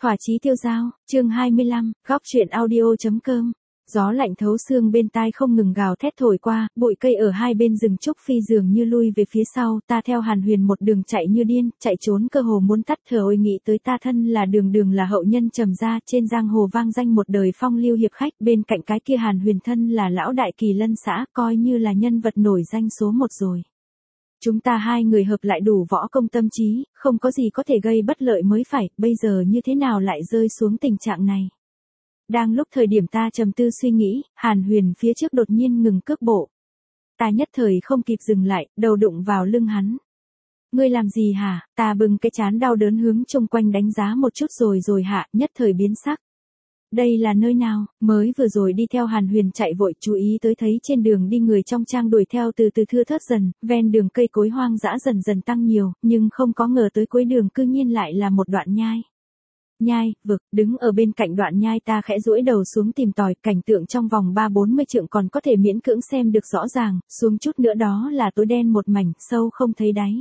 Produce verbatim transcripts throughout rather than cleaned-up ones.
Thỏa chí tiêu dao, chương hai mươi lăm, góc truyện audio.com. Gió lạnh thấu xương bên tai không ngừng gào thét thổi qua, bụi cây ở hai bên rừng trúc phi dường như lui về phía sau, ta theo Hàn Huyền một đường chạy như điên, chạy trốn cơ hồ muốn tắt thở. Ôi nghĩ tới ta thân là Đường Đường là hậu nhân trầm gia, trên giang hồ vang danh một đời phong lưu hiệp khách, bên cạnh cái kia Hàn Huyền thân là lão đại Kỳ Lân xã, coi như là nhân vật nổi danh số một rồi. Chúng ta hai người hợp lại đủ võ công tâm trí, không có gì có thể gây bất lợi mới phải, bây giờ như thế nào lại rơi xuống tình trạng này. Đang lúc thời điểm ta trầm tư suy nghĩ, Hàn Huyền phía trước đột nhiên ngừng cước bộ. Ta nhất thời không kịp dừng lại, đầu đụng vào lưng hắn. Ngươi làm gì hả? Ta bừng cái chán đau đớn hướng chung quanh đánh giá một chút rồi rồi hạ, nhất thời biến sắc. Đây là nơi nào? Mới vừa rồi đi theo Hàn Huyền chạy vội, chú ý tới thấy trên đường đi người trong trang đuổi theo từ từ thưa thớt dần, ven đường cây cối hoang dã dần dần tăng nhiều, nhưng không có ngờ tới cuối đường cư nhiên lại là một đoạn nhai. Nhai, vực, đứng ở bên cạnh đoạn nhai ta khẽ duỗi đầu xuống tìm tòi, cảnh tượng trong vòng ba bốn mươi trượng còn có thể miễn cưỡng xem được rõ ràng, xuống chút nữa đó là tối đen một mảnh, sâu không thấy đáy.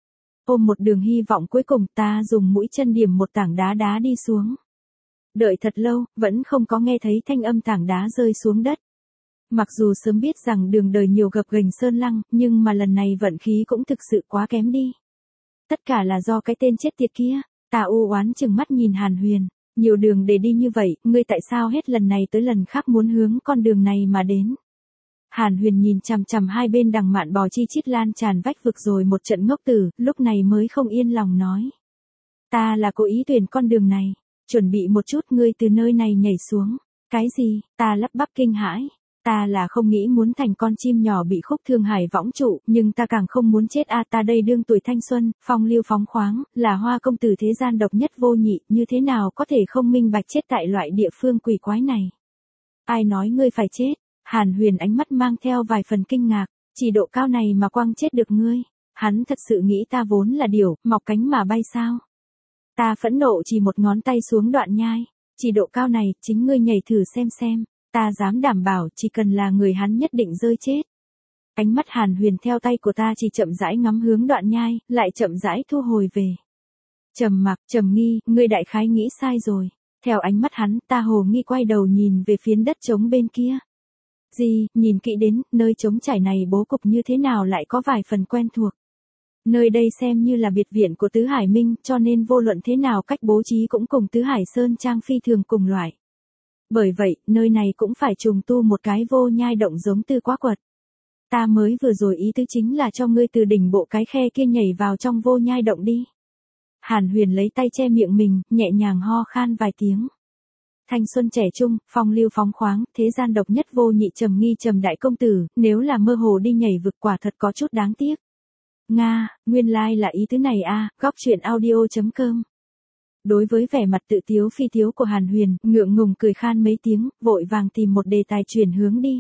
Ôm một đường hy vọng cuối cùng ta dùng mũi chân điểm một tảng đá đá đi xuống. Đợi thật lâu, vẫn không có nghe thấy thanh âm tảng đá rơi xuống đất. Mặc dù sớm biết rằng đường đời nhiều gập ghềnh sơn lăng, nhưng mà lần này vận khí cũng thực sự quá kém đi. Tất cả là do cái tên chết tiệt kia. Ta u oán chừng mắt nhìn Hàn Huyền, nhiều đường để đi như vậy, ngươi tại sao hết lần này tới lần khác muốn hướng con đường này mà đến? Hàn Huyền nhìn chằm chằm hai bên đằng mạn bò chi chít lan tràn vách vực rồi một trận ngốc tử, lúc này mới không yên lòng nói. Ta là cố ý tuyển con đường này, chuẩn bị một chút ngươi từ nơi này nhảy xuống. Cái gì? Ta lắp bắp kinh hãi. Ta là không nghĩ muốn thành con chim nhỏ bị khúc thương hải võng trụ, nhưng ta càng không muốn chết a à, ta đây đương tuổi thanh xuân, phong lưu phóng khoáng, là hoa công tử thế gian độc nhất vô nhị, như thế nào có thể không minh bạch chết tại loại địa phương quỷ quái này. Ai nói ngươi phải chết? Hàn Huyền ánh mắt mang theo vài phần kinh ngạc, chỉ độ cao này mà quăng chết được ngươi. Hắn thật sự nghĩ ta vốn là điểu, mọc cánh mà bay sao? Ta phẫn nộ chỉ một ngón tay xuống đoạn nhai, chỉ độ cao này, chính ngươi nhảy thử xem xem. Ta dám đảm bảo chỉ cần là người hắn nhất định rơi chết. Ánh mắt Hàn Huyền theo tay của ta chỉ chậm rãi ngắm hướng đoạn nhai, lại chậm rãi thu hồi về. Trầm mặc, trầm nghi, ngươi đại khái nghĩ sai rồi. Theo ánh mắt hắn, ta hồ nghi quay đầu nhìn về phiến đất trống bên kia. Gì, nhìn kỹ đến, nơi trống trải này bố cục như thế nào lại có vài phần quen thuộc. Nơi đây xem như là biệt viện của Tứ Hải Minh, cho nên vô luận thế nào cách bố trí cũng cùng Tứ Hải Sơn Trang phi thường cùng loại. Bởi vậy, nơi này cũng phải trùng tu một cái vô nhai động giống Tư Quá Quật. Ta mới vừa rồi ý tứ chính là cho ngươi từ đỉnh bộ cái khe kia nhảy vào trong vô nhai động đi. Hàn Huyền lấy tay che miệng mình, nhẹ nhàng ho khan vài tiếng. Thanh xuân trẻ trung, phong lưu phóng khoáng, thế gian độc nhất vô nhị trầm nghi trầm đại công tử, nếu là mơ hồ đi nhảy vực quả thật có chút đáng tiếc. Nga, nguyên lai like là ý tứ này a, à, góc truyện audio.com. Đối với vẻ mặt tự tiếu phi tiếu của Hàn Huyền, ngượng ngùng cười khan mấy tiếng, vội vàng tìm một đề tài chuyển hướng đi.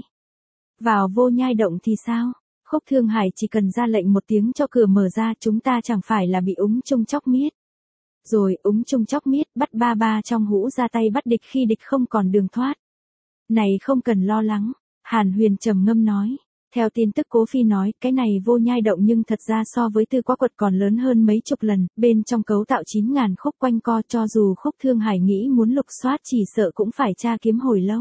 Vào vô nhai động thì sao? Khúc Thương Hải chỉ cần ra lệnh một tiếng cho cửa mở ra, chúng ta chẳng phải là bị úng chung chóc miết. Rồi, úng chung chóc miết, bắt ba ba trong hũ ra tay bắt địch khi địch không còn đường thoát. Này không cần lo lắng, Hàn Huyền trầm ngâm nói. Theo tin tức Cố Phi nói, cái này vô nhai động nhưng thật ra so với Tư Quá Quật còn lớn hơn mấy chục lần, bên trong cấu tạo chín ngàn khúc quanh co, cho dù Khúc Thương Hải nghĩ muốn lục soát chỉ sợ cũng phải tra kiếm hồi lâu.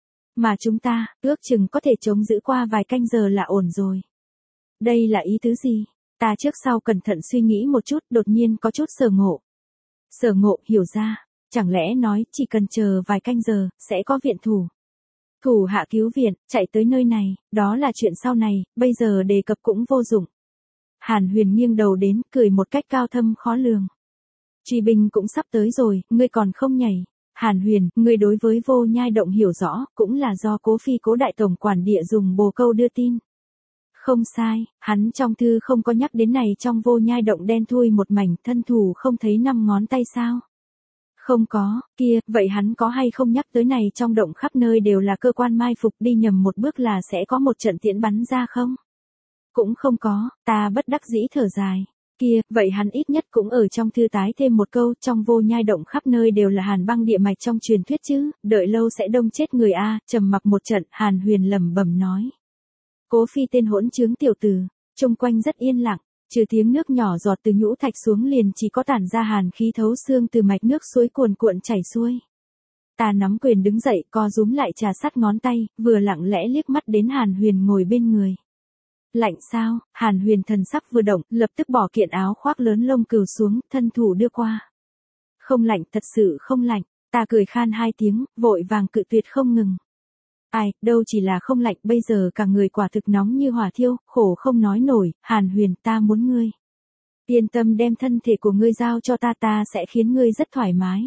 Mà chúng ta, ước chừng có thể chống giữ qua vài canh giờ là ổn rồi. Đây là ý tứ gì? Ta trước sau cẩn thận suy nghĩ một chút, đột nhiên có chút sở ngộ. Sở ngộ, hiểu ra, chẳng lẽ nói chỉ cần chờ vài canh giờ, sẽ có viện thủ. Thủ hạ cứu viện, chạy tới nơi này, đó là chuyện sau này, bây giờ đề cập cũng vô dụng. Hàn Huyền nghiêng đầu đến, cười một cách cao thâm khó lường. Truy binh cũng sắp tới rồi, ngươi còn không nhảy. Hàn Huyền, ngươi đối với vô nhai động hiểu rõ, cũng là do Cố Phi Cố đại tổng quản địa dùng bồ câu đưa tin. Không sai, hắn trong thư không có nhắc đến này trong vô nhai động đen thui một mảnh, thân thủ không thấy năm ngón tay sao. Không có, kia, vậy hắn có hay không nhắc tới này trong động khắp nơi đều là cơ quan mai phục, đi nhầm một bước là sẽ có một trận tiễn bắn ra không? Cũng không có, ta bất đắc dĩ thở dài. Kia, vậy hắn ít nhất cũng ở trong thư tái thêm một câu, trong vô nhai động khắp nơi đều là hàn băng địa mạch trong truyền thuyết chứ, đợi lâu sẽ đông chết người a. Trầm mặc một trận, Hàn Huyền lẩm bẩm nói. Cố Phi tên hỗn trướng tiểu tử, chung quanh rất yên lặng. Trừ tiếng nước nhỏ giọt từ nhũ thạch xuống liền chỉ có tản ra hàn khí thấu xương từ mạch nước suối cuồn cuộn chảy xuôi. Ta nắm quyền đứng dậy, co rúm lại trà sát ngón tay, vừa lặng lẽ liếc mắt đến Hàn Huyền ngồi bên người. Lạnh sao? Hàn Huyền thần sắc vừa động, lập tức bỏ kiện áo khoác lớn lông cừu xuống, thân thủ đưa qua. Không lạnh, thật sự không lạnh. Ta cười khan hai tiếng, vội vàng cự tuyệt không ngừng. Ai, đâu chỉ là không lạnh, bây giờ cả người quả thực nóng như hỏa thiêu, khổ không nói nổi. Hàn Huyền, ta muốn ngươi. Yên tâm, đem thân thể của ngươi giao cho ta, ta sẽ khiến ngươi rất thoải mái.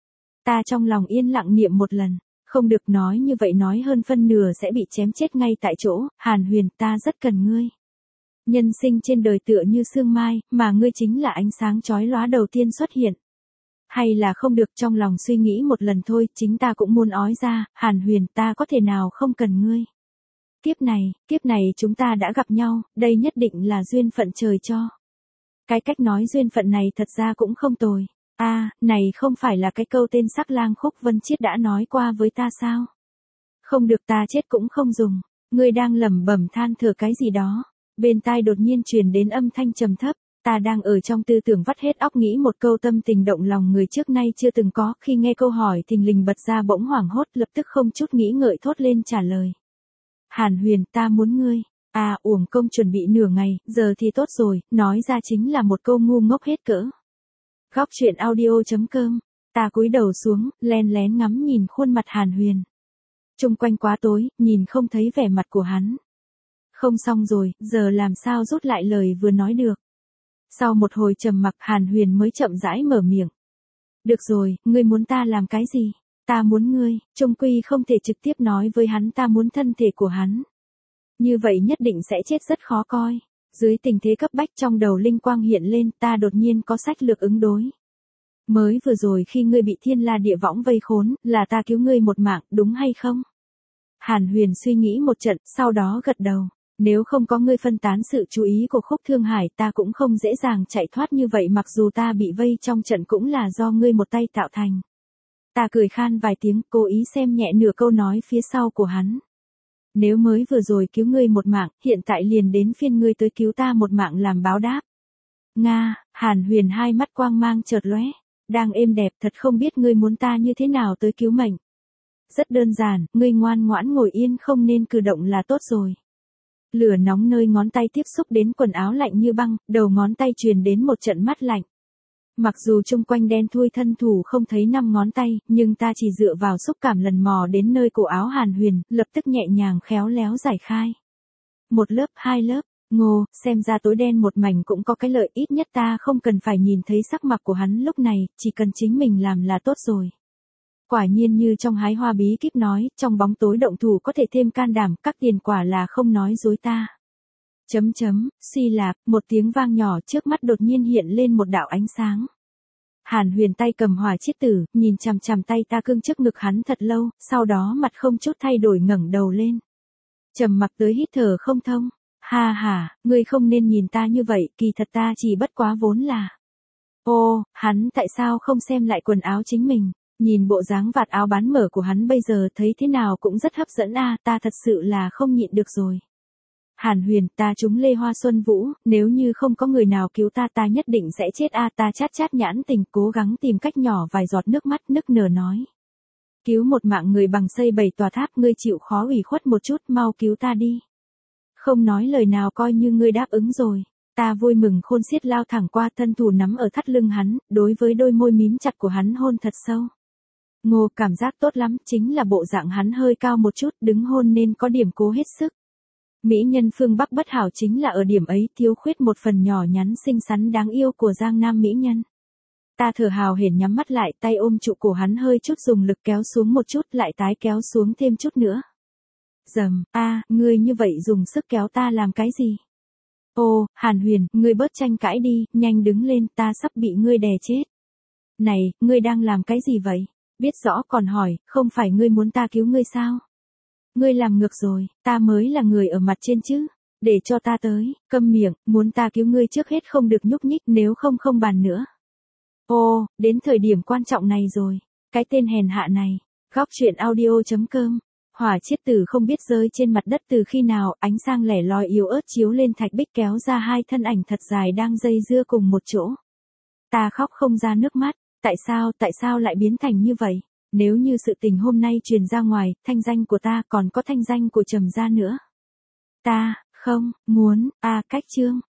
Ta trong lòng yên lặng niệm một lần, không được nói như vậy, nói hơn phân nửa sẽ bị chém chết ngay tại chỗ. Hàn Huyền, ta rất cần ngươi. Nhân sinh trên đời tựa như sương mai, mà ngươi chính là ánh sáng chói lóa đầu tiên xuất hiện. Hay là không được, trong lòng suy nghĩ một lần thôi, chính ta cũng muốn ói ra. Hàn Huyền, ta có thể nào không cần ngươi. Kiếp này, kiếp này chúng ta đã gặp nhau, đây nhất định là duyên phận trời cho. Cái cách nói duyên phận này thật ra cũng không tồi. A, à, này không phải là cái câu tên Sắc Lang Khúc Vân Chiết đã nói qua với ta sao? Không được, ta chết cũng không dùng. Ngươi đang lẩm bẩm than thở cái gì đó. Bên tai đột nhiên truyền đến âm thanh trầm thấp. Ta đang ở trong tư tưởng vắt hết óc nghĩ một câu tâm tình động lòng người trước nay chưa từng có, khi nghe câu hỏi thình lình bật ra bỗng hoảng hốt, lập tức không chút nghĩ ngợi thốt lên trả lời. Hàn Huyền, ta muốn ngươi. À, uổng công chuẩn bị nửa ngày, giờ thì tốt rồi, nói ra chính là một câu ngu ngốc hết cỡ. Góc truyện audio chấm com, ta cúi đầu xuống, len lén ngắm nhìn khuôn mặt Hàn Huyền. Trung quanh quá tối, nhìn không thấy vẻ mặt của hắn. Không xong rồi, giờ làm sao rút lại lời vừa nói được. Sau một hồi trầm mặc, Hàn Huyền mới chậm rãi mở miệng. Được rồi, ngươi muốn ta làm cái gì? Ta muốn ngươi. Trung quy không thể trực tiếp nói với hắn ta muốn thân thể của hắn. Như vậy nhất định sẽ chết rất khó coi. Dưới tình thế cấp bách, trong đầu linh quang hiện lên, ta đột nhiên có sách lược ứng đối. Mới vừa rồi khi ngươi bị thiên la địa võng vây khốn, là ta cứu ngươi một mạng, đúng hay không? Hàn Huyền suy nghĩ một trận, sau đó gật đầu. Nếu không có ngươi phân tán sự chú ý của Khúc Thương Hải, ta cũng không dễ dàng chạy thoát như vậy, mặc dù ta bị vây trong trận cũng là do ngươi một tay tạo thành. Ta cười khan vài tiếng, cố ý xem nhẹ nửa câu nói phía sau của hắn. Nếu mới vừa rồi cứu ngươi một mạng, hiện tại liền đến phiên ngươi tới cứu ta một mạng làm báo đáp. Nga, Hàn Huyền hai mắt quang mang chợt lóe, đang êm đẹp, thật không biết ngươi muốn ta như thế nào tới cứu mệnh. Rất đơn giản, ngươi ngoan ngoãn ngồi yên không nên cử động là tốt rồi. Lửa nóng nơi ngón tay tiếp xúc đến quần áo lạnh như băng, đầu ngón tay truyền đến một trận mát lạnh. Mặc dù chung quanh đen thui, thân thủ không thấy năm ngón tay, nhưng ta chỉ dựa vào xúc cảm lần mò đến nơi cổ áo Hàn Huyền, lập tức nhẹ nhàng khéo léo giải khai. Một lớp, hai lớp, ngô, xem ra tối đen một mảnh cũng có cái lợi, ít nhất ta không cần phải nhìn thấy sắc mặt của hắn lúc này, chỉ cần chính mình làm là tốt rồi. Quả nhiên như trong hái hoa bí kíp nói, trong bóng tối động thủ có thể thêm can đảm, các tiền quả là không nói dối ta. Chấm chấm, suy lạp, một tiếng vang nhỏ trước mắt đột nhiên hiện lên một đạo ánh sáng. Hàn Huyền tay cầm hỏa chiết tử, nhìn chằm chằm tay ta cương trước ngực hắn thật lâu, sau đó mặt không chút thay đổi ngẩng đầu lên. Trầm mặc tới hít thở không thông. Ha ha, ngươi không nên nhìn ta như vậy, kỳ thật ta chỉ bất quá vốn là. Ô, hắn tại sao không xem lại quần áo chính mình? Nhìn bộ dáng vạt áo bán mở của hắn bây giờ thấy thế nào cũng rất hấp dẫn a, à, ta thật sự là không nhịn được rồi. Hàn Huyền, ta trúng Lê Hoa Xuân Vũ, nếu như không có người nào cứu ta ta nhất định sẽ chết a, à, ta chát chát nhãn tình, cố gắng tìm cách nhỏ vài giọt nước mắt, nức nở nói. Cứu một mạng người bằng xây bảy tòa tháp, ngươi chịu khó ủy khuất một chút, mau cứu ta đi. Không nói lời nào, coi như ngươi đáp ứng rồi. Ta vui mừng khôn xiết lao thẳng qua, thân thủ nắm ở thắt lưng hắn, đối với đôi môi mím chặt của hắn hôn thật sâu. Ngô, cảm giác tốt lắm, chính là bộ dạng hắn hơi cao một chút, đứng hôn nên có điểm cố hết sức. Mỹ nhân phương Bắc bất hảo chính là ở điểm ấy, thiếu khuyết một phần nhỏ nhắn xinh xắn đáng yêu của Giang Nam mỹ nhân. Ta thở hào hển nhắm mắt lại, tay ôm trụ cổ hắn hơi chút dùng lực kéo xuống một chút, lại tái kéo xuống thêm chút nữa. Dầm, a, à, ngươi như vậy dùng sức kéo ta làm cái gì? Ô, Hàn Huyền, ngươi bớt tranh cãi đi, nhanh đứng lên, ta sắp bị ngươi đè chết. Này, ngươi đang làm cái gì vậy? Biết rõ còn hỏi, không phải ngươi muốn ta cứu ngươi sao? Ngươi làm ngược rồi, ta mới là người ở mặt trên chứ. Để cho ta tới, câm miệng, muốn ta cứu ngươi trước hết không được nhúc nhích, nếu không không bàn nữa. Ô, đến thời điểm quan trọng này rồi, cái tên hèn hạ này. Góc truyện audio chấm com Hỏa chiết tử không biết rơi trên mặt đất từ khi nào, ánh sang lẻ loi yếu ớt chiếu lên thạch bích kéo ra hai thân ảnh thật dài đang dây dưa cùng một chỗ. Ta khóc không ra nước mắt, tại sao, tại sao lại biến thành như vậy? Nếu như sự tình hôm nay truyền ra ngoài, thanh danh của ta còn có thanh danh của Trầm gia nữa. Ta, không, muốn, a cách chương.